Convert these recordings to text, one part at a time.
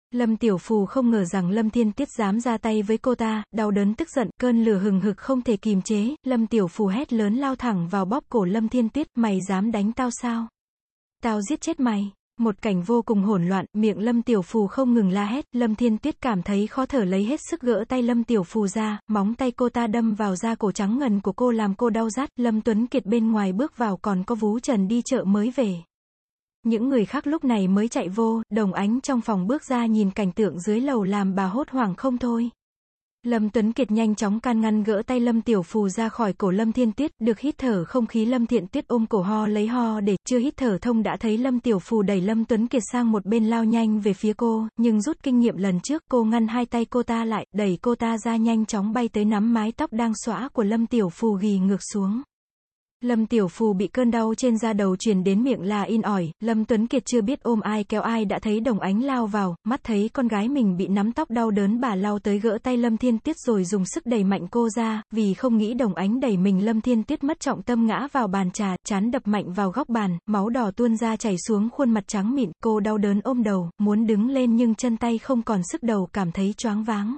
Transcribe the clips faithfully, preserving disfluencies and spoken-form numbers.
Lâm Tiểu Phù không ngờ rằng Lâm Thiên Tiết dám ra tay với cô ta, đau đớn tức giận, cơn lửa hừng hực không thể kìm chế, Lâm Tiểu Phù hét lớn lao thẳng vào bóp cổ Lâm Thiên Tiết, mày dám đánh tao sao? Tao giết chết mày. Một cảnh vô cùng hỗn loạn, miệng Lâm Tiểu Phù không ngừng la hét, Lâm Thiên Tuyết cảm thấy khó thở lấy hết sức gỡ tay Lâm Tiểu Phù ra, móng tay cô ta đâm vào da cổ trắng ngần của cô làm cô đau rát, Lâm Tuấn Kiệt bên ngoài bước vào còn có Vú Trần đi chợ mới về. Những người khác lúc này mới chạy vô, Đồng Ánh trong phòng bước ra nhìn cảnh tượng dưới lầu làm bà hốt hoảng không thôi. Lâm Tuấn Kiệt nhanh chóng can ngăn gỡ tay Lâm Tiểu Phù ra khỏi cổ Lâm Thiên Tuyết, được hít thở không khí Lâm Thiện Tuyết ôm cổ ho lấy ho để, chưa hít thở thông đã thấy Lâm Tiểu Phù đẩy Lâm Tuấn Kiệt sang một bên lao nhanh về phía cô, nhưng rút kinh nghiệm lần trước, cô ngăn hai tay cô ta lại, đẩy cô ta ra nhanh chóng bay tới nắm mái tóc đang xõa của Lâm Tiểu Phù ghì ngược xuống. Lâm Tiểu Phù bị cơn đau trên da đầu truyền đến miệng là in ỏi, Lâm Tuấn Kiệt chưa biết ôm ai kéo ai đã thấy Đồng Ánh lao vào, mắt thấy con gái mình bị nắm tóc đau đớn bà lao tới gỡ tay Lâm Thiên Tuyết rồi dùng sức đẩy mạnh cô ra, vì không nghĩ Đồng Ánh đẩy mình Lâm Thiên Tuyết mất trọng tâm ngã vào bàn trà, trán đập mạnh vào góc bàn, máu đỏ tuôn ra chảy xuống khuôn mặt trắng mịn, cô đau đớn ôm đầu, muốn đứng lên nhưng chân tay không còn sức đầu cảm thấy choáng váng.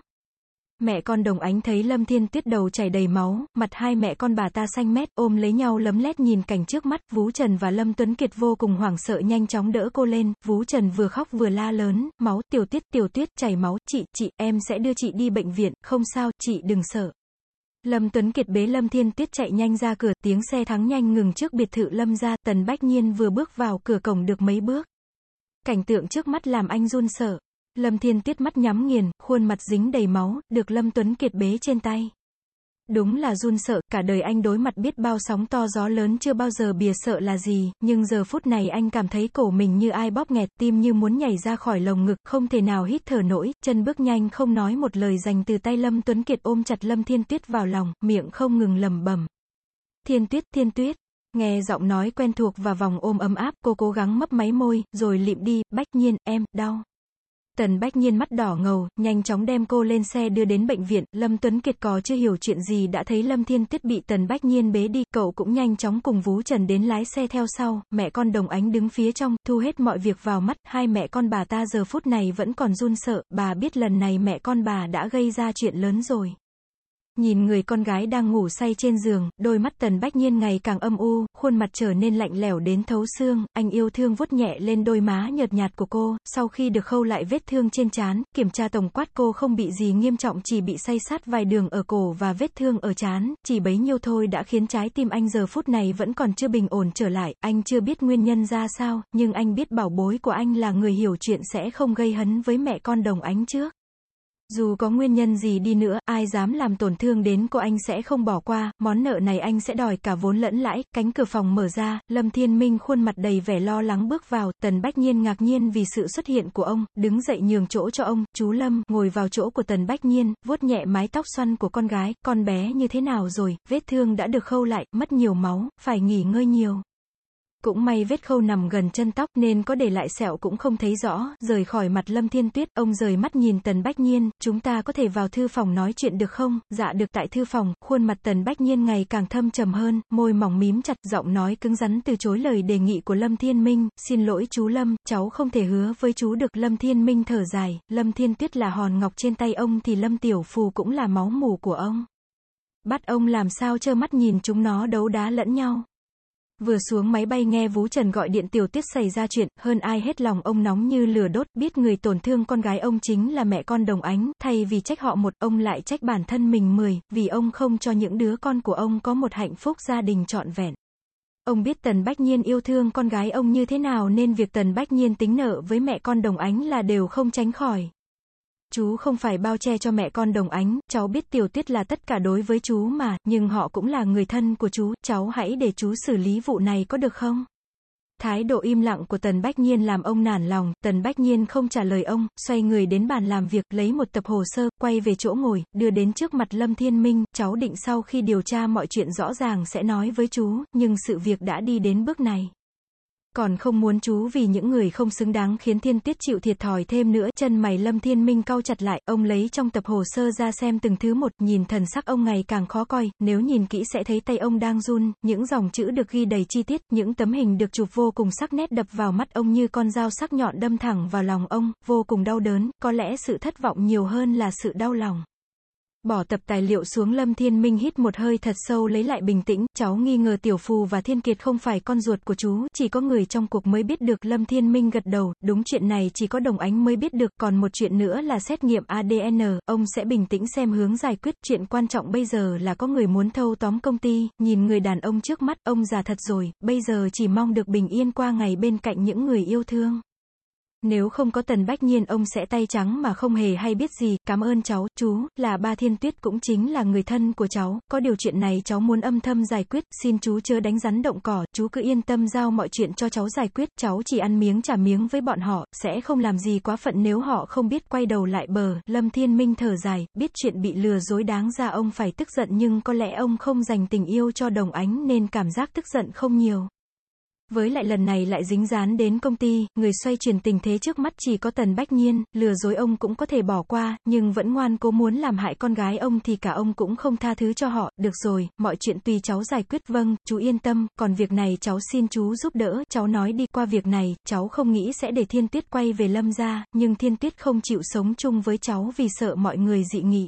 Mẹ con Đồng Ánh thấy Lâm Thiên Tuyết đầu chảy đầy máu, mặt hai mẹ con bà ta xanh mét, ôm lấy nhau lấm lét nhìn cảnh trước mắt, Vú Trần và Lâm Tuấn Kiệt vô cùng hoảng sợ nhanh chóng đỡ cô lên, Vú Trần vừa khóc vừa la lớn, máu, Tiểu Tuyết, Tiểu Tuyết, chảy máu, chị, chị, em sẽ đưa chị đi bệnh viện, không sao, chị đừng sợ. Lâm Tuấn Kiệt bế Lâm Thiên Tuyết chạy nhanh ra cửa, tiếng xe thắng nhanh ngừng trước biệt thự Lâm gia, Tần Bách Nhiên vừa bước vào cửa cổng được mấy bước. Cảnh tượng trước mắt làm anh run sợ. Lâm Thiên Tuyết mắt nhắm nghiền, khuôn mặt dính đầy máu, được Lâm Tuấn Kiệt bế trên tay. Đúng là run sợ, cả đời anh đối mặt biết bao sóng to gió lớn chưa bao giờ bìa sợ là gì, nhưng giờ phút này anh cảm thấy cổ mình như ai bóp nghẹt, tim như muốn nhảy ra khỏi lồng ngực, không thể nào hít thở nổi, chân bước nhanh không nói một lời giành từ tay Lâm Tuấn Kiệt ôm chặt Lâm Thiên Tuyết vào lòng, miệng không ngừng lẩm bẩm. Thiên Tuyết, Thiên Tuyết. Nghe giọng nói quen thuộc và vòng ôm ấm áp, cô cố gắng mấp máy môi, rồi lịm đi, Bách Nhiên, em, đau. Tần Bách Nhiên mắt đỏ ngầu, nhanh chóng đem cô lên xe đưa đến bệnh viện, Lâm Tuấn Kiệt có chưa hiểu chuyện gì đã thấy Lâm Thiên Tuyết bị Tần Bách Nhiên bế đi, cậu cũng nhanh chóng cùng Vú Trần đến lái xe theo sau, mẹ con Đồng Ánh đứng phía trong, thu hết mọi việc vào mắt, hai mẹ con bà ta giờ phút này vẫn còn run sợ, bà biết lần này mẹ con bà đã gây ra chuyện lớn rồi. Nhìn người con gái đang ngủ say trên giường, đôi mắt Tần Bách Nhiên ngày càng âm u, khuôn mặt trở nên lạnh lẽo đến thấu xương, anh yêu thương vuốt nhẹ lên đôi má nhợt nhạt của cô, sau khi được khâu lại vết thương trên trán, kiểm tra tổng quát cô không bị gì nghiêm trọng chỉ bị say sát vài đường ở cổ và vết thương ở trán, chỉ bấy nhiêu thôi đã khiến trái tim anh giờ phút này vẫn còn chưa bình ổn trở lại, anh chưa biết nguyên nhân ra sao, nhưng anh biết bảo bối của anh là người hiểu chuyện sẽ không gây hấn với mẹ con Đồng Ánh trước. Dù có nguyên nhân gì đi nữa, ai dám làm tổn thương đến cô anh sẽ không bỏ qua, món nợ này anh sẽ đòi cả vốn lẫn lãi, cánh cửa phòng mở ra, Lâm Thiên Minh khuôn mặt đầy vẻ lo lắng bước vào, Tần Bách Nhiên ngạc nhiên vì sự xuất hiện của ông, đứng dậy nhường chỗ cho ông, chú Lâm, ngồi vào chỗ của Tần Bách Nhiên, vuốt nhẹ mái tóc xoăn của con gái, con bé như thế nào rồi, vết thương đã được khâu lại, mất nhiều máu, phải nghỉ ngơi nhiều. Cũng may vết khâu nằm gần chân tóc nên có để lại sẹo cũng không thấy rõ, rời khỏi mặt Lâm Thiên Tuyết, ông rời mắt nhìn Tần Bách Nhiên, chúng ta có thể vào thư phòng nói chuyện được không, dạ được. Tại thư phòng, khuôn mặt Tần Bách Nhiên ngày càng thâm trầm hơn, môi mỏng mím chặt, giọng nói cứng rắn từ chối lời đề nghị của Lâm Thiên Minh, xin lỗi chú Lâm, cháu không thể hứa với chú được. Lâm Thiên Minh thở dài, Lâm Thiên Tuyết là hòn ngọc trên tay ông thì Lâm Tiểu Phù cũng là máu mủ của ông. Bắt ông làm sao trơ mắt nhìn chúng nó đấu đá lẫn nhau. Vừa xuống máy bay nghe Vú Trần gọi điện Tiểu Tuyết xảy ra chuyện, hơn ai hết lòng ông nóng như lửa đốt, biết người tổn thương con gái ông chính là mẹ con Đồng Ánh, thay vì trách họ một, ông lại trách bản thân mình mười, vì ông không cho những đứa con của ông có một hạnh phúc gia đình trọn vẹn. Ông biết Tần Bách Nhiên yêu thương con gái ông như thế nào nên việc Tần Bách Nhiên tính nợ với mẹ con Đồng Ánh là đều không tránh khỏi. Chú không phải bao che cho mẹ con Đồng Ánh, cháu biết Tiểu Tuyết là tất cả đối với chú mà, nhưng họ cũng là người thân của chú, cháu hãy để chú xử lý vụ này có được không? Thái độ im lặng của Tần Bách Nhiên làm ông nản lòng, Tần Bách Nhiên không trả lời ông, xoay người đến bàn làm việc, lấy một tập hồ sơ, quay về chỗ ngồi, đưa đến trước mặt Lâm Thiên Minh, cháu định sau khi điều tra mọi chuyện rõ ràng sẽ nói với chú, nhưng sự việc đã đi đến bước này. Còn không muốn chú vì những người không xứng đáng khiến Thiên Tuyết chịu thiệt thòi thêm nữa. Chân mày Lâm Thiên Minh cau chặt lại, ông lấy trong tập hồ sơ ra xem từng thứ một, nhìn thần sắc ông ngày càng khó coi, nếu nhìn kỹ sẽ thấy tay ông đang run, những dòng chữ được ghi đầy chi tiết, những tấm hình được chụp vô cùng sắc nét đập vào mắt ông như con dao sắc nhọn đâm thẳng vào lòng ông, vô cùng đau đớn, có lẽ sự thất vọng nhiều hơn là sự đau lòng. Bỏ tập tài liệu xuống, Lâm Thiên Minh hít một hơi thật sâu lấy lại bình tĩnh, cháu nghi ngờ Tiểu Phù và Thiên Kiệt không phải con ruột của chú, chỉ có người trong cuộc mới biết được. Lâm Thiên Minh gật đầu, đúng, chuyện này chỉ có Đồng Ánh mới biết được, còn một chuyện nữa là xét nghiệm a đê en, ông sẽ bình tĩnh xem hướng giải quyết, chuyện quan trọng bây giờ là có người muốn thâu tóm công ty, nhìn người đàn ông trước mắt, ông già thật rồi, bây giờ chỉ mong được bình yên qua ngày bên cạnh những người yêu thương. Nếu không có Tần Bách Nhiên ông sẽ tay trắng mà không hề hay biết gì. Cảm ơn cháu, chú, là ba Thiên Tuyết cũng chính là người thân của cháu, có điều chuyện này cháu muốn âm thầm giải quyết, xin chú chớ đánh rắn động cỏ, chú cứ yên tâm giao mọi chuyện cho cháu giải quyết, cháu chỉ ăn miếng trả miếng với bọn họ, sẽ không làm gì quá phận nếu họ không biết quay đầu lại bờ. Lâm Thiên Minh thở dài, biết chuyện bị lừa dối đáng ra ông phải tức giận, nhưng có lẽ ông không dành tình yêu cho Đồng Ánh nên cảm giác tức giận không nhiều. Với lại lần này lại dính dán đến công ty, người xoay chuyển tình thế trước mắt chỉ có Tần Bách Nhiên, lừa dối ông cũng có thể bỏ qua, nhưng vẫn ngoan cố muốn làm hại con gái ông thì cả ông cũng không tha thứ cho họ. Được rồi, mọi chuyện tùy cháu giải quyết. Vâng, chú yên tâm, còn việc này cháu xin chú giúp đỡ, cháu nói đi. Qua việc này, cháu không nghĩ sẽ để Thiên Tuyết quay về Lâm gia, nhưng Thiên Tuyết không chịu sống chung với cháu vì sợ mọi người dị nghị.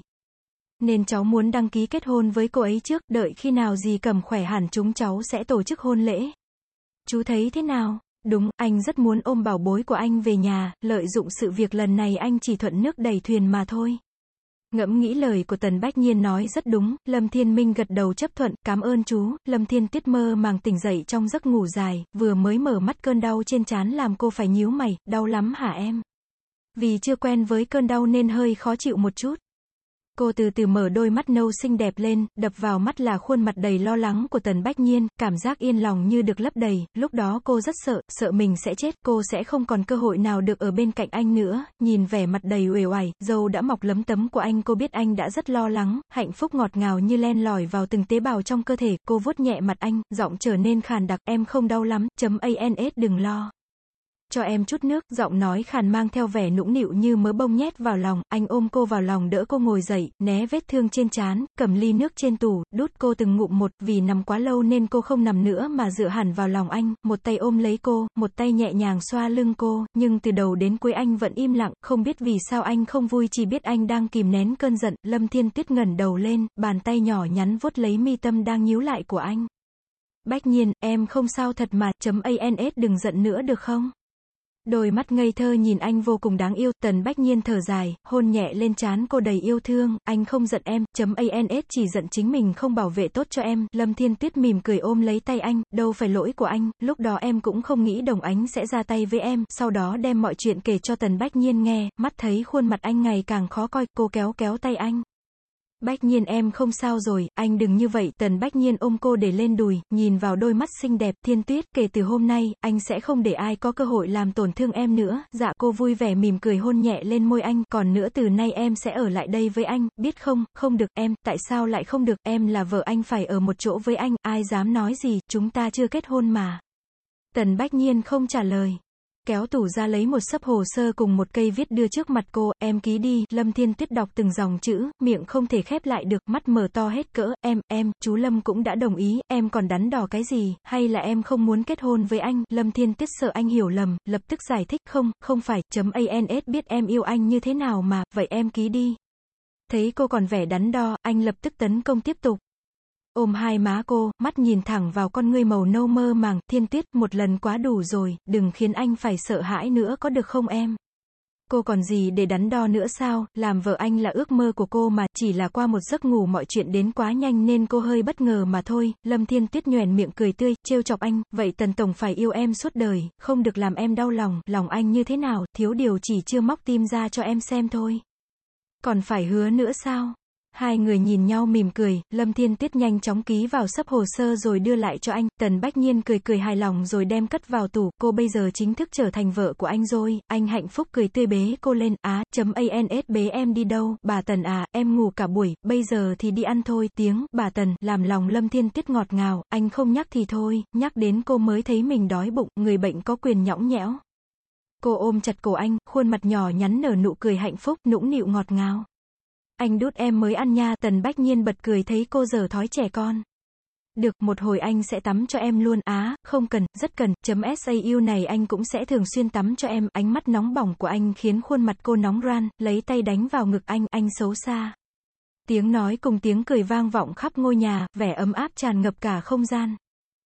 Nên cháu muốn đăng ký kết hôn với cô ấy trước, đợi khi nào dì Cẩm khỏe hẳn chúng cháu sẽ tổ chức hôn lễ. Chú thấy thế nào? Đúng, anh rất muốn ôm bảo bối của anh về nhà, lợi dụng sự việc lần này anh chỉ thuận nước đẩy thuyền mà thôi. Ngẫm nghĩ lời của Tần Bách Nhiên nói rất đúng, Lâm Thiên Minh gật đầu chấp thuận, cảm ơn chú. Lâm Thiên Tuyết mơ màng tỉnh dậy trong giấc ngủ dài, vừa mới mở mắt cơn đau trên trán làm cô phải nhíu mày, đau lắm hả em? Vì chưa quen với cơn đau nên hơi khó chịu một chút. Cô từ từ mở đôi mắt nâu xinh đẹp lên, đập vào mắt là khuôn mặt đầy lo lắng của Tần Bách Nhiên, cảm giác yên lòng như được lấp đầy, lúc đó cô rất sợ, sợ mình sẽ chết, cô sẽ không còn cơ hội nào được ở bên cạnh anh nữa. Nhìn vẻ mặt đầy uể oải, râu đã mọc lấm tấm của anh, cô biết anh đã rất lo lắng, hạnh phúc ngọt ngào như len lỏi vào từng tế bào trong cơ thể. Cô vuốt nhẹ mặt anh, giọng trở nên khàn đặc, em không đau lắm, chấm ans đừng lo. Cho em chút nước, giọng nói khàn mang theo vẻ nũng nịu như mớ bông nhét vào lòng. Anh ôm cô vào lòng đỡ cô ngồi dậy, né vết thương trên trán, cầm ly nước trên tủ, đút cô từng ngụm một. Vì nằm quá lâu nên cô không nằm nữa mà dựa hẳn vào lòng anh, một tay ôm lấy cô, một tay nhẹ nhàng xoa lưng cô, nhưng từ đầu đến cuối anh vẫn im lặng, không biết vì sao anh không vui, chỉ biết anh đang kìm nén cơn giận. Lâm Thiên Tuyết ngẩng đầu lên, bàn tay nhỏ nhắn vuốt lấy mi tâm đang nhíu lại của anh. Bách Nhiên, em không sao thật mà, chấm ans đừng giận nữa được không? Đôi mắt ngây thơ nhìn anh vô cùng đáng yêu. Tần Bách Nhiên thở dài, hôn nhẹ lên trán cô đầy yêu thương, anh không giận em, chấm ans chỉ giận chính mình không bảo vệ tốt cho em. Lâm Thiên Tuyết mỉm cười ôm lấy tay anh, đâu phải lỗi của anh, lúc đó em cũng không nghĩ Đồng Ánh sẽ ra tay với em. Sau đó đem mọi chuyện kể cho Tần Bách Nhiên nghe, mắt thấy khuôn mặt anh ngày càng khó coi, cô kéo kéo tay anh. Bách Nhiên em không sao rồi, anh đừng như vậy. Tần Bách Nhiên ôm cô để lên đùi, nhìn vào đôi mắt xinh đẹp. Thiên Tuyết, kể từ hôm nay, anh sẽ không để ai có cơ hội làm tổn thương em nữa. Dạ. Cô vui vẻ mỉm cười hôn nhẹ lên môi anh, còn nữa từ nay em sẽ ở lại đây với anh, biết không? Không được em, tại sao lại không được, em là vợ anh phải ở một chỗ với anh, ai dám nói gì, chúng ta chưa kết hôn mà. Tần Bách Nhiên không trả lời. Kéo tủ ra lấy một xấp hồ sơ cùng một cây viết đưa trước mặt cô, em ký đi. Lâm Thiên Tuyết đọc từng dòng chữ, miệng không thể khép lại được, mắt mở to hết cỡ. Em, em, chú Lâm cũng đã đồng ý, em còn đắn đo cái gì, hay là em không muốn kết hôn với anh? Lâm Thiên Tuyết sợ anh hiểu lầm, lập tức giải thích, không, không phải, chấm ans biết em yêu anh như thế nào mà, vậy em ký đi. Thấy cô còn vẻ đắn đo, anh lập tức tấn công tiếp tục. Ôm hai má cô, mắt nhìn thẳng vào con ngươi màu nâu mơ màng. Thiên Tuyết, một lần quá đủ rồi, đừng khiến anh phải sợ hãi nữa có được không em? Cô còn gì để đắn đo nữa sao, làm vợ anh là ước mơ của cô mà, chỉ là qua một giấc ngủ mọi chuyện đến quá nhanh nên cô hơi bất ngờ mà thôi. Lâm Thiên Tuyết nhoẻn miệng cười tươi, trêu chọc anh, vậy Tần Tổng phải yêu em suốt đời, không được làm em đau lòng, lòng anh như thế nào, thiếu điều chỉ chưa móc tim ra cho em xem thôi. Còn phải hứa nữa sao? Hai người nhìn nhau mỉm cười, Lâm Thiên Tuyết nhanh chóng ký vào sấp hồ sơ rồi đưa lại cho anh, Tần Bách Nhiên cười cười hài lòng rồi đem cất vào tủ, cô bây giờ chính thức trở thành vợ của anh rồi, anh hạnh phúc cười tươi bế cô lên, á, chấm ans bế em đi đâu, bà Tần à, em ngủ cả buổi, bây giờ thì đi ăn thôi, tiếng, bà Tần, làm lòng Lâm Thiên Tuyết ngọt ngào, anh không nhắc thì thôi, nhắc đến cô mới thấy mình đói bụng, người bệnh có quyền nhõng nhẽo. Cô ôm chặt cổ anh, khuôn mặt nhỏ nhắn nở nụ cười hạnh phúc, nũng nịu ngọt ngào. Anh đút em mới ăn nha, Tần Bách Nhiên bật cười thấy cô dở thói trẻ con. Được, một hồi anh sẽ tắm cho em luôn, á, không cần, rất cần, chấm sau này anh cũng sẽ thường xuyên tắm cho em, ánh mắt nóng bỏng của anh khiến khuôn mặt cô nóng ran, lấy tay đánh vào ngực anh, anh xấu xa. Tiếng nói cùng tiếng cười vang vọng khắp ngôi nhà, vẻ ấm áp tràn ngập cả không gian.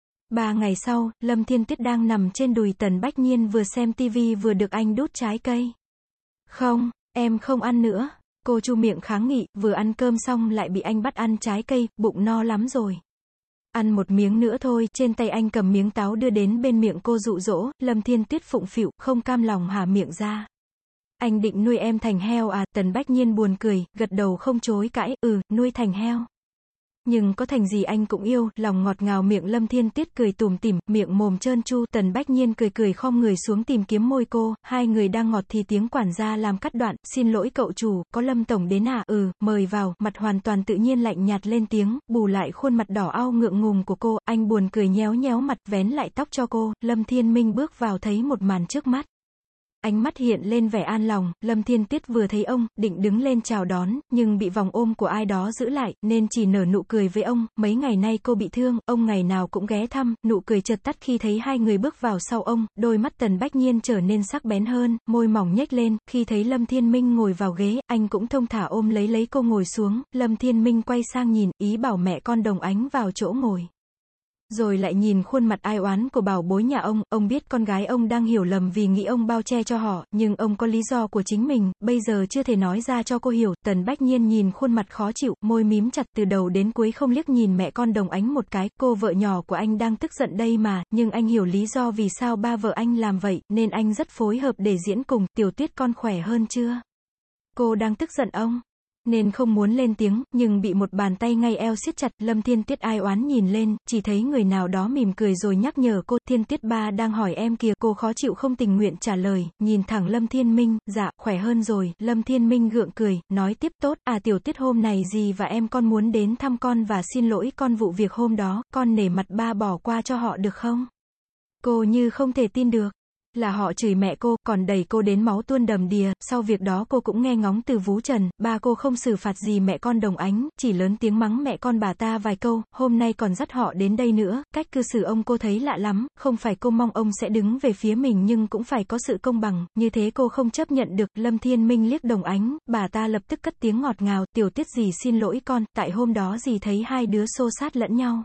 Ba ngày sau, Lâm Thiên Tuyết đang nằm trên đùi Tần Bách Nhiên vừa xem tivi vừa được anh đút trái cây. Không, em không ăn nữa. Cô chu miệng kháng nghị, vừa ăn cơm xong lại bị anh bắt ăn trái cây, bụng no lắm rồi. Ăn một miếng nữa thôi, trên tay anh cầm miếng táo đưa đến bên miệng cô dụ dỗ, Lâm Thiên Tuyết phụng phịu, không cam lòng há miệng ra. Anh định nuôi em thành heo à, Tần Bách Nhiên buồn cười, gật đầu không chối cãi, ừ, nuôi thành heo. Nhưng có thành gì anh cũng yêu, lòng ngọt ngào miệng Lâm Thiên Tuyết cười tủm tỉm, miệng mồm trơn tru, Tần Bách Nhiên cười cười khom người xuống tìm kiếm môi cô, hai người đang ngọt thì tiếng quản gia làm cắt đoạn, xin lỗi cậu chủ, có Lâm tổng đến à, ừ, mời vào, mặt hoàn toàn tự nhiên lạnh nhạt lên tiếng, bù lại khuôn mặt đỏ au ngượng ngùng của cô, anh buồn cười nhéo nhéo mặt, vén lại tóc cho cô, Lâm Thiên Minh bước vào thấy một màn trước mắt. Ánh mắt hiện lên vẻ an lòng, Lâm Thiên Tuyết vừa thấy ông, định đứng lên chào đón, nhưng bị vòng ôm của ai đó giữ lại, nên chỉ nở nụ cười với ông, mấy ngày nay cô bị thương, ông ngày nào cũng ghé thăm, nụ cười chợt tắt khi thấy hai người bước vào sau ông, đôi mắt Tần Bách Nhiên trở nên sắc bén hơn, môi mỏng nhếch lên, khi thấy Lâm Thiên Minh ngồi vào ghế, anh cũng thông thả ôm lấy lấy cô ngồi xuống, Lâm Thiên Minh quay sang nhìn, ý bảo mẹ con Đồng Ánh vào chỗ ngồi. Rồi lại nhìn khuôn mặt ai oán của bảo bối nhà ông, ông biết con gái ông đang hiểu lầm vì nghĩ ông bao che cho họ, nhưng ông có lý do của chính mình, bây giờ chưa thể nói ra cho cô hiểu, Tần Bách Nhiên nhìn khuôn mặt khó chịu, môi mím chặt từ đầu đến cuối không liếc nhìn mẹ con Đồng Ánh một cái, cô vợ nhỏ của anh đang tức giận đây mà, nhưng anh hiểu lý do vì sao ba vợ anh làm vậy, nên anh rất phối hợp để diễn cùng, Tiểu Tuyết con khỏe hơn chưa? Cô đang tức giận ông. Nên không muốn lên tiếng, nhưng bị một bàn tay ngay eo siết chặt, Lâm Thiên Tuyết ai oán nhìn lên, chỉ thấy người nào đó mỉm cười rồi nhắc nhở cô, Thiên Tuyết ba đang hỏi em kìa, cô khó chịu không tình nguyện trả lời, nhìn thẳng Lâm Thiên Minh, dạ, khỏe hơn rồi, Lâm Thiên Minh gượng cười, nói tiếp tốt, à Tiểu Tuyết hôm này dì và em con muốn đến thăm con và xin lỗi con vụ việc hôm đó, con nể mặt ba bỏ qua cho họ được không? Cô như không thể tin được. Là họ chửi mẹ cô, còn đẩy cô đến máu tuôn đầm đìa, sau việc đó cô cũng nghe ngóng từ vú Trần, ba cô không xử phạt gì mẹ con Đồng Ánh, chỉ lớn tiếng mắng mẹ con bà ta vài câu, hôm nay còn dắt họ đến đây nữa, cách cư xử ông cô thấy lạ lắm, không phải cô mong ông sẽ đứng về phía mình nhưng cũng phải có sự công bằng, như thế cô không chấp nhận được, Lâm Thiên Minh liếc Đồng Ánh, bà ta lập tức cất tiếng ngọt ngào, Tiểu Tuyết dì xin lỗi con, tại hôm đó dì thấy hai đứa xô xát lẫn nhau.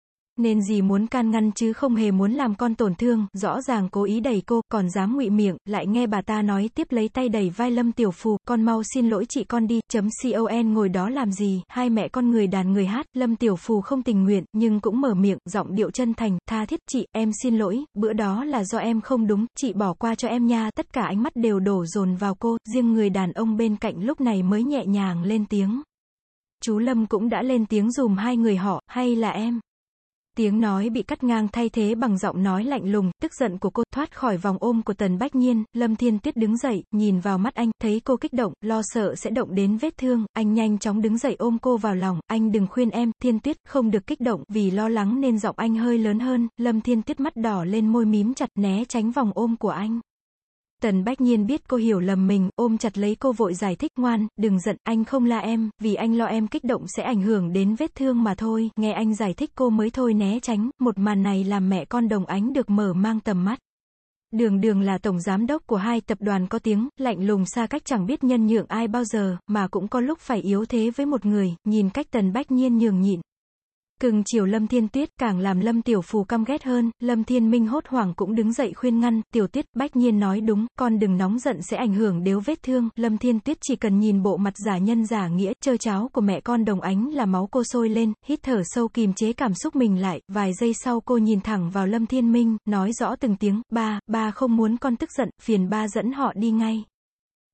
Nên dì muốn can ngăn chứ không hề muốn làm con tổn thương, rõ ràng cố ý đẩy cô, còn dám ngụy miệng, lại nghe bà ta nói tiếp lấy tay đẩy vai Lâm Tiểu Phù, con mau xin lỗi chị con đi, chấm con ngồi đó làm gì, hai mẹ con người đàn người hát, Lâm Tiểu Phù không tình nguyện, nhưng cũng mở miệng, giọng điệu chân thành, tha thiết, chị, em xin lỗi, bữa đó là do em không đúng, chị bỏ qua cho em nha, tất cả ánh mắt đều đổ dồn vào cô, riêng người đàn ông bên cạnh lúc này mới nhẹ nhàng lên tiếng. Chú Lâm cũng đã lên tiếng dùm hai người họ, hay là em? Tiếng nói bị cắt ngang thay thế bằng giọng nói lạnh lùng, tức giận của cô, thoát khỏi vòng ôm của Tần Bách Nhiên, Lâm Thiên Tuyết đứng dậy, nhìn vào mắt anh, thấy cô kích động, lo sợ sẽ động đến vết thương, anh nhanh chóng đứng dậy ôm cô vào lòng, anh đừng khuyên em, Thiên Tuyết, không được kích động, vì lo lắng nên giọng anh hơi lớn hơn, Lâm Thiên Tuyết mắt đỏ lên môi mím chặt, né tránh vòng ôm của anh. Tần Bách Nhiên biết cô hiểu lầm mình, ôm chặt lấy cô vội giải thích, ngoan, đừng giận, anh không la em, vì anh lo em kích động sẽ ảnh hưởng đến vết thương mà thôi, nghe anh giải thích cô mới thôi né tránh, một màn này làm mẹ con Đồng Ánh được mở mang tầm mắt. Đường Đường là tổng giám đốc của hai tập đoàn có tiếng, lạnh lùng xa cách chẳng biết nhân nhượng ai bao giờ, mà cũng có lúc phải yếu thế với một người, nhìn cách Tần Bách Nhiên nhường nhịn. Cưng chiều Lâm Thiên Tuyết càng làm Lâm Tiểu Phù căm ghét hơn, Lâm Thiên Minh hốt hoảng cũng đứng dậy khuyên ngăn, Tiểu Tuyết, Bách Nhiên nói đúng, con đừng nóng giận sẽ ảnh hưởng đến vết thương, Lâm Thiên Tuyết chỉ cần nhìn bộ mặt giả nhân giả nghĩa, trơ cháo của mẹ con Đồng Ánh là máu cô sôi lên, hít thở sâu kìm chế cảm xúc mình lại, vài giây sau cô nhìn thẳng vào Lâm Thiên Minh, nói rõ từng tiếng, ba, ba không muốn con tức giận, phiền ba dẫn họ đi ngay.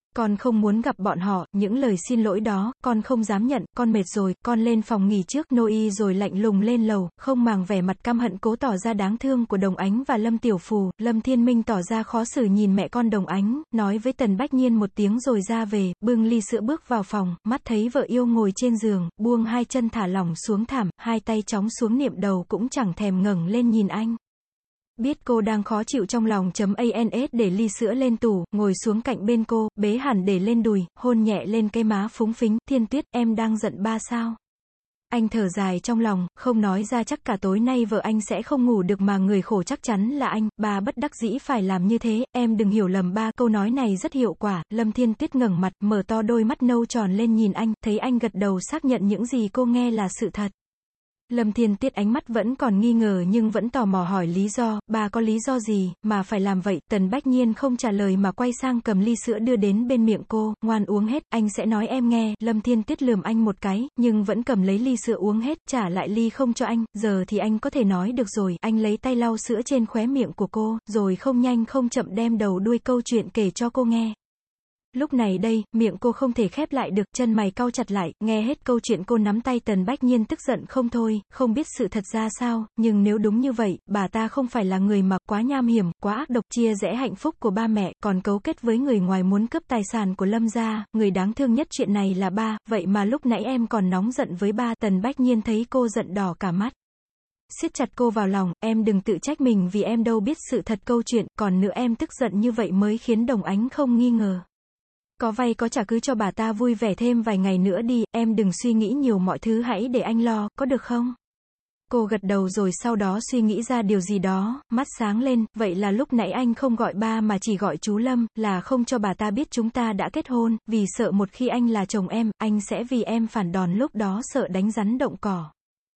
Con không muốn gặp bọn họ, những lời xin lỗi đó, con không dám nhận, con mệt rồi, con lên phòng nghỉ trước, Noi rồi lạnh lùng lên lầu, không màng vẻ mặt căm hận cố tỏ ra đáng thương của Đồng Ánh và Lâm Tiểu Phù. Lâm Thiên Minh tỏ ra khó xử nhìn mẹ con Đồng Ánh, nói với Tần Bách Nhiên một tiếng rồi ra về, bưng ly sữa bước vào phòng, mắt thấy vợ yêu ngồi trên giường, buông hai chân thả lỏng xuống thảm, hai tay chóng xuống niệm đầu cũng chẳng thèm ngẩng lên nhìn anh. Biết cô đang khó chịu trong lòng chấm ans để ly sữa lên tủ, ngồi xuống cạnh bên cô, bế hẳn để lên đùi, hôn nhẹ lên cái má phúng phính, Thiên Tuyết, em đang giận ba sao? Anh thở dài trong lòng, không nói ra chắc cả tối nay vợ anh sẽ không ngủ được mà người khổ chắc chắn là anh, ba bất đắc dĩ phải làm như thế, em đừng hiểu lầm ba, câu nói này rất hiệu quả. Lâm Thiên Tuyết ngẩng mặt, mở to đôi mắt nâu tròn lên nhìn anh, thấy anh gật đầu xác nhận những gì cô nghe là sự thật. Lâm Thiên Tuyết ánh mắt vẫn còn nghi ngờ nhưng vẫn tò mò hỏi lý do, bà có lý do gì, mà phải làm vậy, Tần Bách Nhiên không trả lời mà quay sang cầm ly sữa đưa đến bên miệng cô, ngoan uống hết, anh sẽ nói em nghe, Lâm Thiên Tuyết lườm anh một cái, nhưng vẫn cầm lấy ly sữa uống hết, trả lại ly không cho anh, giờ thì anh có thể nói được rồi, anh lấy tay lau sữa trên khóe miệng của cô, rồi không nhanh không chậm đem đầu đuôi câu chuyện kể cho cô nghe. Lúc này đây, miệng cô không thể khép lại được, chân mày cau chặt lại, nghe hết câu chuyện cô nắm tay Tần Bách Nhiên tức giận không thôi, không biết sự thật ra sao, nhưng nếu đúng như vậy, bà ta không phải là người mà quá nham hiểm, quá ác độc, chia rẽ hạnh phúc của ba mẹ, còn cấu kết với người ngoài muốn cướp tài sản của Lâm gia, người đáng thương nhất chuyện này là ba, vậy mà lúc nãy em còn nóng giận với ba. Tần Bách Nhiên thấy cô giận đỏ cả mắt, siết chặt cô vào lòng, em đừng tự trách mình vì em đâu biết sự thật câu chuyện, còn nữa em tức giận như vậy mới khiến Đồng Ánh không nghi ngờ. Có vay có trả cứ cho bà ta vui vẻ thêm vài ngày nữa đi, em đừng suy nghĩ nhiều mọi thứ hãy để anh lo, có được không? Cô gật đầu rồi sau đó suy nghĩ ra điều gì đó, mắt sáng lên, vậy là lúc nãy anh không gọi ba mà chỉ gọi chú Lâm, là không cho bà ta biết chúng ta đã kết hôn, vì sợ một khi anh là chồng em, anh sẽ vì em phản đòn lúc đó sợ đánh rắn động cỏ.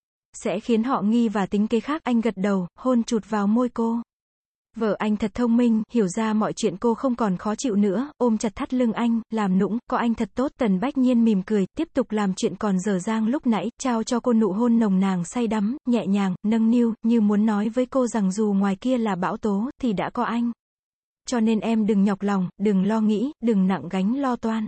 Sẽ khiến họ nghi và tính kế khác, anh gật đầu, hôn chụt vào môi cô. Vợ anh thật thông minh, hiểu ra mọi chuyện cô không còn khó chịu nữa, ôm chặt thắt lưng anh, làm nũng, có anh thật tốt. Tần Bách Nhiên mỉm cười, tiếp tục làm chuyện còn dở dang lúc nãy, trao cho cô nụ hôn nồng nàn say đắm, nhẹ nhàng, nâng niu, như muốn nói với cô rằng dù ngoài kia là bão tố, thì đã có anh. Cho nên em đừng nhọc lòng, đừng lo nghĩ, đừng nặng gánh lo toan.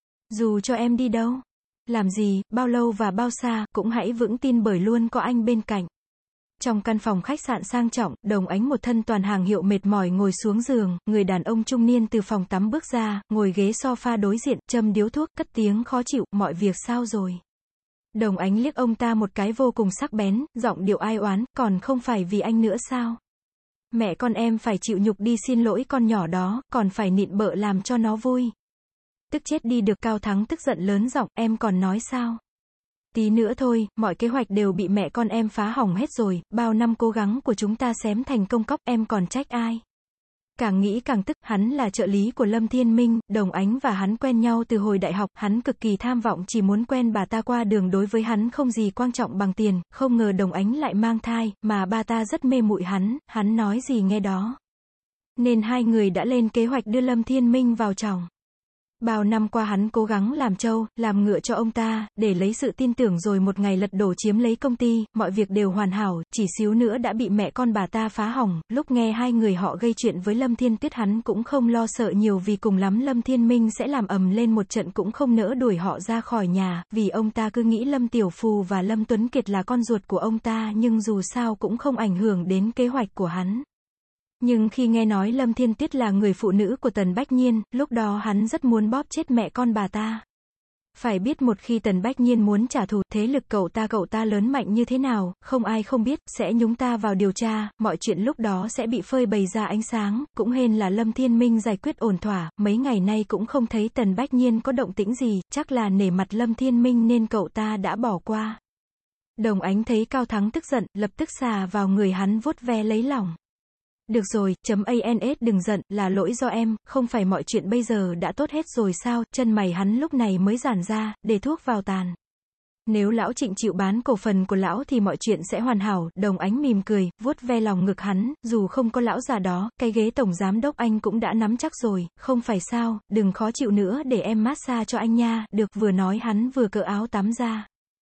Dù cho em đi đâu, làm gì, bao lâu và bao xa, cũng hãy vững tin bởi luôn có anh bên cạnh. Trong căn phòng khách sạn sang trọng, Đồng Ánh một thân toàn hàng hiệu mệt mỏi ngồi xuống giường, người đàn ông trung niên từ phòng tắm bước ra, ngồi ghế sofa đối diện, châm điếu thuốc, cất tiếng khó chịu, mọi việc sao rồi? Đồng Ánh liếc ông ta một cái vô cùng sắc bén, giọng điệu ai oán, còn không phải vì anh nữa sao? Mẹ con em phải chịu nhục đi xin lỗi con nhỏ đó, còn phải nịn bợ làm cho nó vui. Tức chết đi được. Cao Thắng tức giận lớn giọng, em còn nói sao? Tí nữa thôi, mọi kế hoạch đều bị mẹ con em phá hỏng hết rồi, bao năm cố gắng của chúng ta xém thành công cóc, em còn trách ai? Càng nghĩ càng tức, hắn là trợ lý của Lâm Thiên Minh, Đồng Ánh và hắn quen nhau từ hồi đại học, hắn cực kỳ tham vọng chỉ muốn quen bà ta qua đường, đối với hắn không gì quan trọng bằng tiền, không ngờ Đồng Ánh lại mang thai, mà bà ta rất mê muội hắn, hắn nói gì nghe đó. Nên hai người đã lên kế hoạch đưa Lâm Thiên Minh vào chồng. Bao năm qua hắn cố gắng làm trâu, làm ngựa cho ông ta, để lấy sự tin tưởng rồi một ngày lật đổ chiếm lấy công ty, mọi việc đều hoàn hảo, chỉ xíu nữa đã bị mẹ con bà ta phá hỏng. Lúc nghe hai người họ gây chuyện với Lâm Thiên Tuyết hắn cũng không lo sợ nhiều vì cùng lắm Lâm Thiên Minh sẽ làm ầm lên một trận cũng không nỡ đuổi họ ra khỏi nhà, vì ông ta cứ nghĩ Lâm Tiểu Phù và Lâm Tuấn Kiệt là con ruột của ông ta nhưng dù sao cũng không ảnh hưởng đến kế hoạch của hắn. Nhưng khi nghe nói Lâm Thiên Tuyết là người phụ nữ của Tần Bách Nhiên, lúc đó hắn rất muốn bóp chết mẹ con bà ta. Phải biết một khi Tần Bách Nhiên muốn trả thù, thế lực cậu ta cậu ta lớn mạnh như thế nào, không ai không biết, sẽ nhúng ta vào điều tra, mọi chuyện lúc đó sẽ bị phơi bày ra ánh sáng, cũng hên là Lâm Thiên Minh giải quyết ổn thỏa, mấy ngày nay cũng không thấy Tần Bách Nhiên có động tĩnh gì, chắc là nể mặt Lâm Thiên Minh nên cậu ta đã bỏ qua. Đồng Ánh thấy Cao Thắng tức giận, lập tức xà vào người hắn vuốt ve lấy lòng. Được rồi, chấm ans đừng giận, là lỗi do em, không phải mọi chuyện bây giờ đã tốt hết rồi sao? Chân mày hắn lúc này mới giãn ra, để thuốc vào tàn. Nếu lão Trịnh chịu bán cổ phần của lão thì mọi chuyện sẽ hoàn hảo. Đồng Ánh mỉm cười, vuốt ve lòng ngực hắn, dù không có lão già đó, cái ghế tổng giám đốc anh cũng đã nắm chắc rồi, không phải sao, đừng khó chịu nữa để em massage cho anh nha. Được, vừa nói hắn vừa cởi áo tắm ra.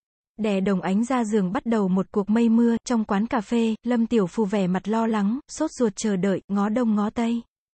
Đè Đồng Ánh ra giường bắt đầu một cuộc mây mưa. Trong quán cà phê, Lâm Tiểu Phù vẻ mặt lo lắng, sốt ruột chờ đợi, ngó đông ngó tây.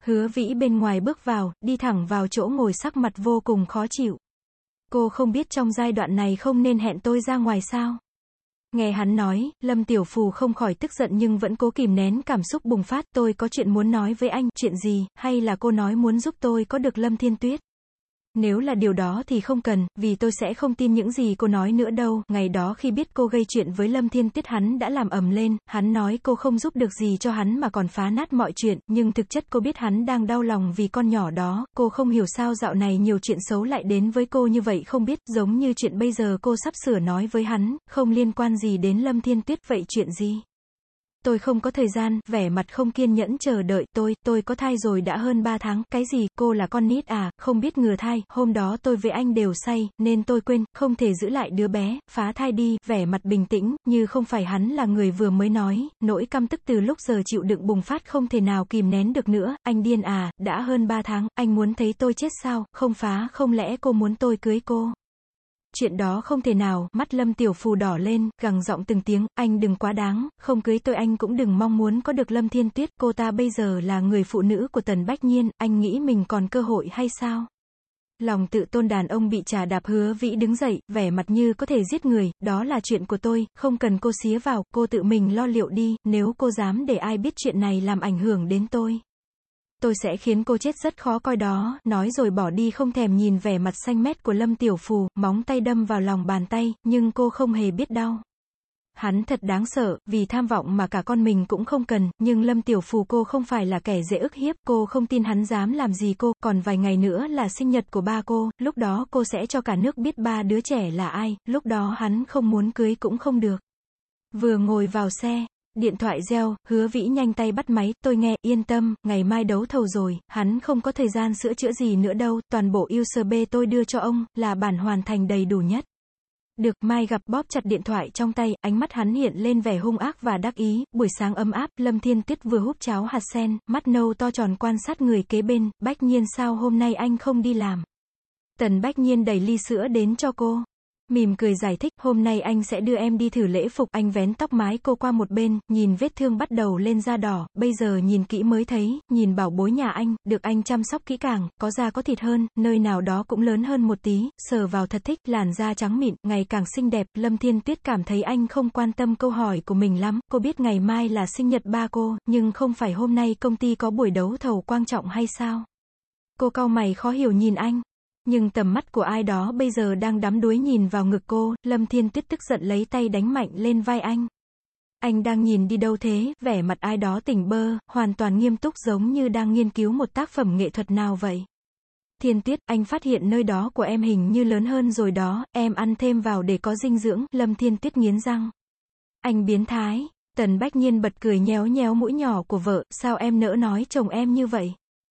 Hứa Vĩ bên ngoài bước vào, đi thẳng vào chỗ ngồi sắc mặt vô cùng khó chịu. Cô không biết trong giai đoạn này không nên hẹn tôi ra ngoài sao? Nghe hắn nói, Lâm Tiểu Phù không khỏi tức giận nhưng vẫn cố kìm nén cảm xúc bùng phát. Tôi có chuyện muốn nói với anh. Chuyện gì? Hay là cô nói muốn giúp tôi có được Lâm Thiên Tuyết? Nếu là điều đó thì không cần, vì tôi sẽ không tin những gì cô nói nữa đâu. Ngày đó khi biết cô gây chuyện với Lâm Thiên Tuyết hắn đã làm ầm lên, hắn nói cô không giúp được gì cho hắn mà còn phá nát mọi chuyện, nhưng thực chất cô biết hắn đang đau lòng vì con nhỏ đó. Cô không hiểu sao dạo này nhiều chuyện xấu lại đến với cô như vậy, không biết, giống như chuyện bây giờ cô sắp sửa nói với hắn, không liên quan gì đến Lâm Thiên Tuyết. Vậy chuyện gì? Tôi không có thời gian, vẻ mặt không kiên nhẫn chờ đợi. Tôi, tôi có thai rồi đã hơn ba tháng. Cái gì, cô là con nít à, không biết ngừa thai. Hôm đó tôi với anh đều say, nên tôi quên, không thể giữ lại đứa bé, phá thai đi. Vẻ mặt bình tĩnh, như không phải hắn là người vừa mới nói. Nỗi căm tức từ lúc giờ chịu đựng bùng phát không thể nào kìm nén được nữa. Anh điên à, đã hơn ba tháng, anh muốn thấy tôi chết sao? Không phá, không lẽ cô muốn tôi cưới cô? Chuyện đó không thể nào. Mắt Lâm Tiểu Phù đỏ lên, gằn giọng từng tiếng, anh đừng quá đáng, không cưới tôi anh cũng đừng mong muốn có được Lâm Thiên Tuyết. Cô ta bây giờ là người phụ nữ của Tần Bách Nhiên, anh nghĩ mình còn cơ hội hay sao? Lòng tự tôn đàn ông bị trà đạp. Hứa Vĩ đứng dậy, vẻ mặt như có thể giết người. Đó là chuyện của tôi, không cần cô xía vào, cô tự mình lo liệu đi. Nếu cô dám để ai biết chuyện này làm ảnh hưởng đến tôi, tôi sẽ khiến cô chết rất khó coi đó. Nói rồi bỏ đi không thèm nhìn vẻ mặt xanh mét của Lâm Tiểu Phù, móng tay đâm vào lòng bàn tay, nhưng cô không hề biết đau. Hắn thật đáng sợ, vì tham vọng mà cả con mình cũng không cần, nhưng Lâm Tiểu Phù cô không phải là kẻ dễ ức hiếp, cô không tin hắn dám làm gì cô. Còn vài ngày nữa là sinh nhật của ba cô, lúc đó cô sẽ cho cả nước biết ba đứa trẻ là ai, lúc đó hắn không muốn cưới cũng không được. Vừa ngồi vào xe, điện thoại reo, Hứa Vĩ nhanh tay bắt máy. Tôi nghe, yên tâm, ngày mai đấu thầu rồi, hắn không có thời gian sửa chữa gì nữa đâu, toàn bộ u ét bê tôi đưa cho ông, là bản hoàn thành đầy đủ nhất. Được. Mai gặp bóp chặt điện thoại trong tay, ánh mắt hắn hiện lên vẻ hung ác và đắc ý. Buổi sáng ấm áp, Lâm Thiên Tuyết vừa húp cháo hạt sen, mắt nâu to tròn quan sát người kế bên. Bách Nhiên sao hôm nay anh không đi làm? Tần Bách Nhiên đẩy ly sữa đến cho cô, mỉm cười giải thích, hôm nay anh sẽ đưa em đi thử lễ phục. Anh vén tóc mái cô qua một bên, nhìn vết thương bắt đầu lên da đỏ, bây giờ nhìn kỹ mới thấy, nhìn bảo bối nhà anh, được anh chăm sóc kỹ càng, có da có thịt hơn, nơi nào đó cũng lớn hơn một tí, sờ vào thật thích, làn da trắng mịn, ngày càng xinh đẹp. Lâm Thiên Tuyết cảm thấy anh không quan tâm câu hỏi của mình lắm, cô biết ngày mai là sinh nhật ba cô, nhưng không phải hôm nay công ty có buổi đấu thầu quan trọng hay sao? Cô cau mày khó hiểu nhìn anh. Nhưng tầm mắt của ai đó bây giờ đang đắm đuối nhìn vào ngực cô. Lâm Thiên Tuyết tức giận lấy tay đánh mạnh lên vai anh. Anh đang nhìn đi đâu thế? Vẻ mặt ai đó tỉnh bơ, hoàn toàn nghiêm túc giống như đang nghiên cứu một tác phẩm nghệ thuật nào vậy. Thiên Tuyết, anh phát hiện nơi đó của em hình như lớn hơn rồi đó, em ăn thêm vào để có dinh dưỡng. Lâm Thiên Tuyết nghiến răng. Anh biến thái. Tần Bách Nhiên bật cười nhéo nhéo mũi nhỏ của vợ, sao em nỡ nói chồng em như vậy?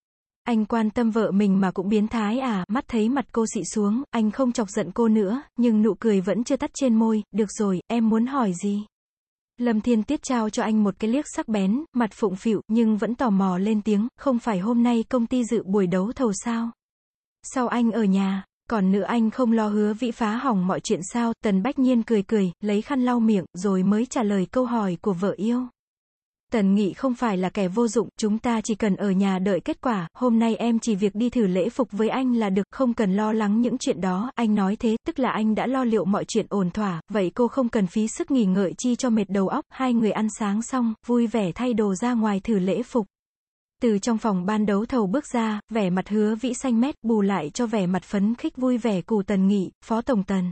Anh quan tâm vợ mình mà cũng biến thái à? Mắt thấy mặt cô xị xuống, anh không chọc giận cô nữa, nhưng nụ cười vẫn chưa tắt trên môi. Được rồi, em muốn hỏi gì? Lâm Thiên Tuyết trao cho anh một cái liếc sắc bén, mặt phụng phịu, nhưng vẫn tò mò lên tiếng, không phải hôm nay công ty dự buổi đấu thầu sao? Sao anh ở nhà? Còn nữa anh không lo Hứa Vĩ phá hỏng mọi chuyện sao? Tần Bách Nhiên cười cười, lấy khăn lau miệng, rồi mới trả lời câu hỏi của vợ yêu. Tần Nghị không phải là kẻ vô dụng, chúng ta chỉ cần ở nhà đợi kết quả, hôm nay em chỉ việc đi thử lễ phục với anh là được, không cần lo lắng những chuyện đó. Anh nói thế, tức là anh đã lo liệu mọi chuyện ổn thỏa, vậy cô không cần phí sức nghỉ ngợi chi cho mệt đầu óc. Hai người ăn sáng xong, vui vẻ thay đồ ra ngoài thử lễ phục. Từ trong phòng ban đấu thầu bước ra, vẻ mặt Hứa Vĩ xanh mét, bù lại cho vẻ mặt phấn khích vui vẻ của Tần Nghị, Phó Tổng Tần.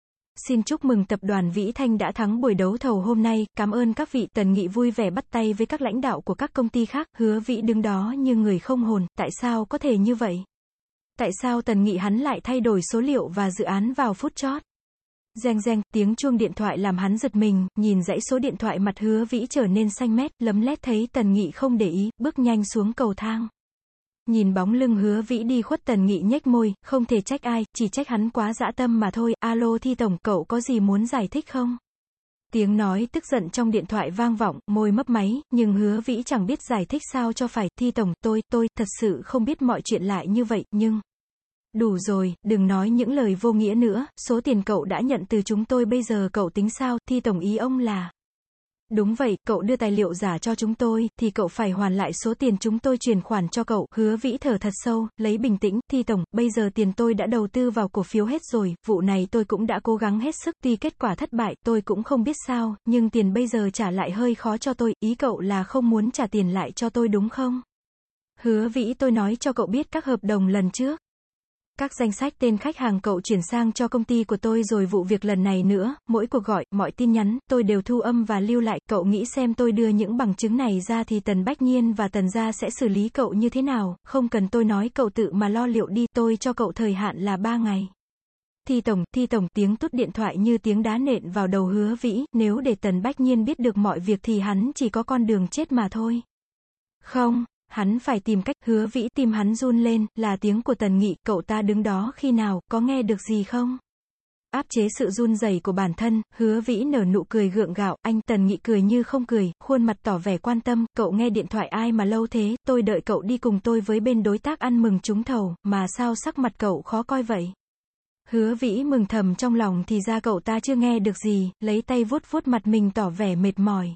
Xin chúc mừng tập đoàn Vĩ Thanh đã thắng buổi đấu thầu hôm nay, cảm ơn các vị. Tần Nghị vui vẻ bắt tay với các lãnh đạo của các công ty khác. Hứa Vĩ đứng đó như người không hồn, tại sao có thể như vậy? Tại sao Tần Nghị hắn lại thay đổi số liệu và dự án vào phút chót? Reng reng, tiếng chuông điện thoại làm hắn giật mình, nhìn dãy số điện thoại mặt Hứa Vĩ trở nên xanh mét, lấm lét thấy Tần Nghị không để ý, bước nhanh xuống cầu thang. Nhìn bóng lưng Hứa Vĩ đi khuất, Tần Nghị nhếch môi, không thể trách ai, chỉ trách hắn quá dã tâm mà thôi. Alo Thi Tổng, cậu có gì muốn giải thích không? Tiếng nói tức giận trong điện thoại vang vọng, môi mấp máy, nhưng Hứa Vĩ chẳng biết giải thích sao cho phải. Thi Tổng, tôi, tôi, thật sự không biết mọi chuyện lại như vậy, nhưng... Đủ rồi, đừng nói những lời vô nghĩa nữa, số tiền cậu đã nhận từ chúng tôi bây giờ cậu tính sao? Thi Tổng ý ông là... Đúng vậy, cậu đưa tài liệu giả cho chúng tôi, thì cậu phải hoàn lại số tiền chúng tôi chuyển khoản cho cậu. Hứa Vĩ thở thật sâu, lấy bình tĩnh, Thi tổng, bây giờ tiền tôi đã đầu tư vào cổ phiếu hết rồi, vụ này tôi cũng đã cố gắng hết sức, tuy kết quả thất bại, tôi cũng không biết sao, nhưng tiền bây giờ trả lại hơi khó cho tôi, ý cậu là không muốn trả tiền lại cho tôi đúng không? Hứa Vĩ, tôi nói cho cậu biết các hợp đồng lần trước. Các danh sách tên khách hàng cậu chuyển sang cho công ty của tôi rồi vụ việc lần này nữa, mỗi cuộc gọi, mọi tin nhắn, tôi đều thu âm và lưu lại, cậu nghĩ xem tôi đưa những bằng chứng này ra thì Tần Bách Nhiên và Tần gia sẽ xử lý cậu như thế nào, không cần tôi nói cậu tự mà lo liệu đi, tôi cho cậu thời hạn là ba ngày. Thi tổng, Thi tổng, tiếng tút điện thoại như tiếng đá nện vào đầu Hứa Vĩ, nếu để Tần Bách Nhiên biết được mọi việc thì hắn chỉ có con đường chết mà thôi. Không. Hắn phải tìm cách, Hứa Vĩ tim hắn run lên, là tiếng của Tần Nghị, cậu ta đứng đó khi nào, có nghe được gì không? Áp chế sự run rẩy của bản thân, Hứa Vĩ nở nụ cười gượng gạo, anh. Tần Nghị cười như không cười, khuôn mặt tỏ vẻ quan tâm, cậu nghe điện thoại ai mà lâu thế, tôi đợi cậu đi cùng tôi với bên đối tác ăn mừng trúng thầu, mà sao sắc mặt cậu khó coi vậy? Hứa Vĩ mừng thầm trong lòng thì ra cậu ta chưa nghe được gì, lấy tay vuốt vuốt mặt mình tỏ vẻ mệt mỏi.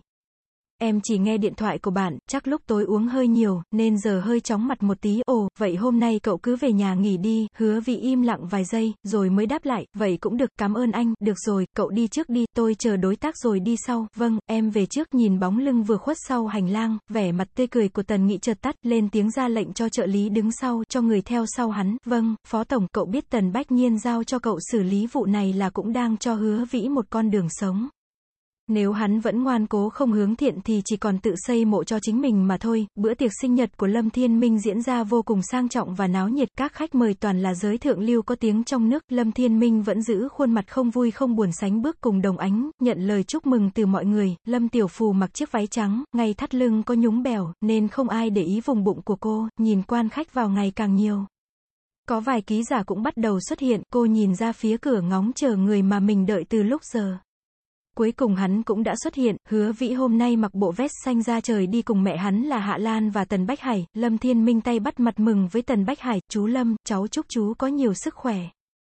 Em chỉ nghe điện thoại của bạn, chắc lúc tối uống hơi nhiều, nên giờ hơi chóng mặt một tí. Ồ, vậy hôm nay cậu cứ về nhà nghỉ đi. Hứa Vĩ im lặng vài giây, rồi mới đáp lại, vậy cũng được, cảm ơn anh. Được rồi, cậu đi trước đi, tôi chờ đối tác rồi đi sau. Vâng, em về trước. Nhìn bóng lưng vừa khuất sau hành lang, vẻ mặt tươi cười của Tần Nghị chợt tắt, lên tiếng ra lệnh cho trợ lý đứng sau, cho người theo sau hắn. Vâng, Phó tổng, cậu biết Tần Bách Nhiên giao cho cậu xử lý vụ này là cũng đang cho Hứa Vĩ một con đường sống. Nếu hắn vẫn ngoan cố không hướng thiện thì chỉ còn tự xây mộ cho chính mình mà thôi. Bữa tiệc sinh nhật của Lâm Thiên Minh diễn ra vô cùng sang trọng và náo nhiệt, các khách mời toàn là giới thượng lưu có tiếng trong nước. Lâm Thiên Minh vẫn giữ khuôn mặt không vui không buồn sánh bước cùng Đồng Ánh, nhận lời chúc mừng từ mọi người. Lâm Tiểu Phù mặc chiếc váy trắng, ngay thắt lưng có nhúng bèo, nên không ai để ý vùng bụng của cô, nhìn quan khách vào ngày càng nhiều. Có vài ký giả cũng bắt đầu xuất hiện, cô nhìn ra phía cửa ngóng chờ người mà mình đợi từ lúc giờ. Cuối cùng hắn cũng đã xuất hiện, Hứa Vĩ hôm nay mặc bộ vest xanh da trời đi cùng mẹ hắn là Hạ Lan và Tần Bách Hải. Lâm Thiên Minh tay bắt mặt mừng với Tần Bách Hải, chú Lâm, cháu chúc chú có nhiều sức khỏe.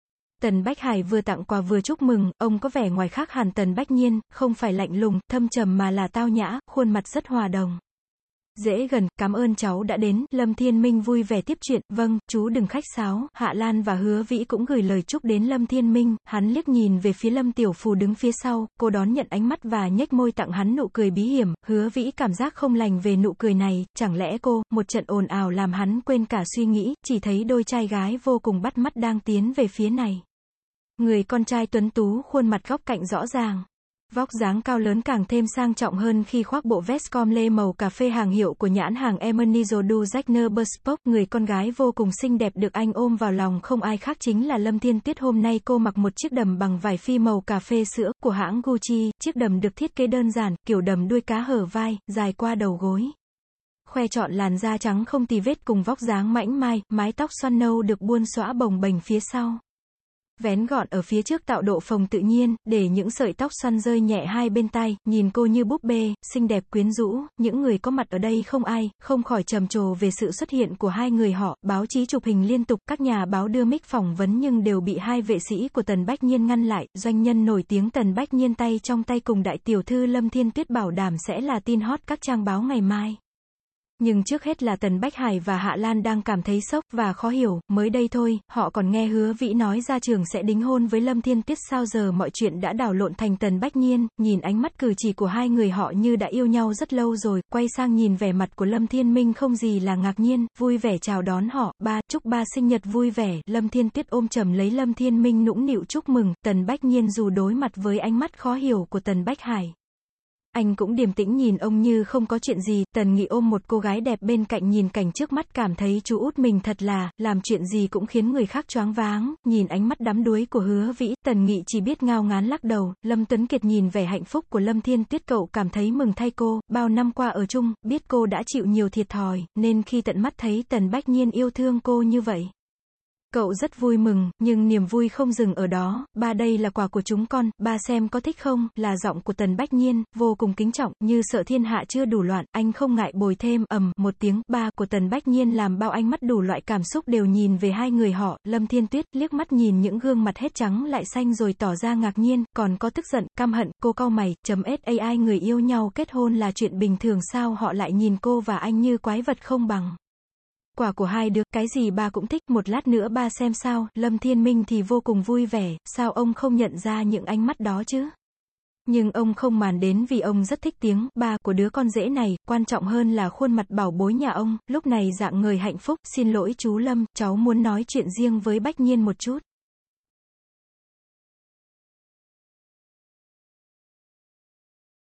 Tần Bách Hải vừa tặng quà vừa chúc mừng, ông có vẻ ngoài khác hẳn Tần Bách Nhiên, không phải lạnh lùng, thâm trầm mà là tao nhã, khuôn mặt rất hòa đồng. Dễ gần, cảm ơn cháu đã đến. Lâm Thiên Minh vui vẻ tiếp chuyện, vâng, chú đừng khách sáo. Hạ Lan và Hứa Vĩ cũng gửi lời chúc đến Lâm Thiên Minh, hắn liếc nhìn về phía Lâm Tiểu Phù đứng phía sau, cô đón nhận ánh mắt và nhếch môi tặng hắn nụ cười bí hiểm. Hứa Vĩ cảm giác không lành về nụ cười này, chẳng lẽ cô, một trận ồn ào làm hắn quên cả suy nghĩ, chỉ thấy đôi trai gái vô cùng bắt mắt đang tiến về phía này. Người con trai tuấn tú, khuôn mặt góc cạnh rõ ràng. Vóc dáng cao lớn càng thêm sang trọng hơn khi khoác bộ vest com lê màu cà phê hàng hiệu của nhãn hàng Ermenegildo du Zegner Bespoke. Người con gái vô cùng xinh đẹp được anh ôm vào lòng không ai khác chính là Lâm Thiên Tuyết. Hôm nay cô mặc một chiếc đầm bằng vải phi màu cà phê sữa của hãng Gucci. Chiếc đầm được thiết kế đơn giản, kiểu đầm đuôi cá hở vai, dài qua đầu gối. Khoe trọn làn da trắng không tì vết cùng vóc dáng mảnh mai, mái tóc xoăn nâu được buôn xõa bồng bềnh phía sau. Vén gọn ở phía trước tạo độ phồng tự nhiên, để những sợi tóc xoăn rơi nhẹ hai bên tai, nhìn cô như búp bê, xinh đẹp quyến rũ. Những người có mặt ở đây không ai, không khỏi trầm trồ về sự xuất hiện của hai người họ. Báo chí chụp hình liên tục, các nhà báo đưa mic phỏng vấn nhưng đều bị hai vệ sĩ của Tần Bách Nhiên ngăn lại. Doanh nhân nổi tiếng Tần Bách Nhiên tay trong tay cùng đại tiểu thư Lâm Thiên Tuyết bảo đảm sẽ là tin hot các trang báo ngày mai. Nhưng trước hết là Tần Bách Hải và Hạ Lan đang cảm thấy sốc và khó hiểu, mới đây thôi, họ còn nghe Hứa Vĩ nói ra trường sẽ đính hôn với Lâm Thiên Tuyết, sao giờ mọi chuyện đã đảo lộn thành Tần Bách Nhiên. Nhìn ánh mắt cử chỉ của hai người họ như đã yêu nhau rất lâu rồi, quay sang nhìn vẻ mặt của Lâm Thiên Minh không gì là ngạc nhiên, vui vẻ chào đón họ. Ba, chúc ba sinh nhật vui vẻ. Lâm Thiên Tuyết ôm chầm lấy Lâm Thiên Minh nũng nịu chúc mừng. Tần Bách Nhiên dù đối mặt với ánh mắt khó hiểu của Tần Bách Hải, anh cũng điềm tĩnh nhìn ông như không có chuyện gì. Tần Nghị ôm một cô gái đẹp bên cạnh nhìn cảnh trước mắt cảm thấy chú út mình thật là, làm chuyện gì cũng khiến người khác choáng váng. Nhìn ánh mắt đắm đuối của Hứa Vĩ, Tần Nghị chỉ biết ngao ngán lắc đầu. Lâm Tuấn Kiệt nhìn vẻ hạnh phúc của Lâm Thiên Tuyết cậu cảm thấy mừng thay cô, bao năm qua ở chung, biết cô đã chịu nhiều thiệt thòi, nên khi tận mắt thấy Tần Bách Nhiên yêu thương cô như vậy, Cậu rất vui mừng, nhưng niềm vui không dừng ở đó. Ba, đây là quà của chúng con, ba xem có thích không, là giọng của Tần Bách Nhiên, vô cùng kính trọng, như sợ thiên hạ chưa đủ loạn, anh không ngại bồi thêm, ầm, một tiếng, ba của Tần Bách Nhiên làm bao ánh mắt đủ loại cảm xúc đều nhìn về hai người họ, Lâm Thiên Tuyết, liếc mắt nhìn những gương mặt hết trắng lại xanh rồi tỏ ra ngạc nhiên, còn có tức giận, căm hận, cô cau mày, chấm sai người yêu nhau kết hôn là chuyện bình thường sao họ lại nhìn cô và anh như quái vật không bằng. Quả của hai đứa, cái gì ba cũng thích, một lát nữa ba xem sao, Lâm Thiên Minh thì vô cùng vui vẻ, sao ông không nhận ra những ánh mắt đó chứ? Nhưng ông không màn đến vì ông rất thích tiếng ba của đứa con rể này, quan trọng hơn là khuôn mặt bảo bối nhà ông, lúc này rạng ngời hạnh phúc, xin lỗi chú Lâm, cháu muốn nói chuyện riêng với Bách Nhiên một chút.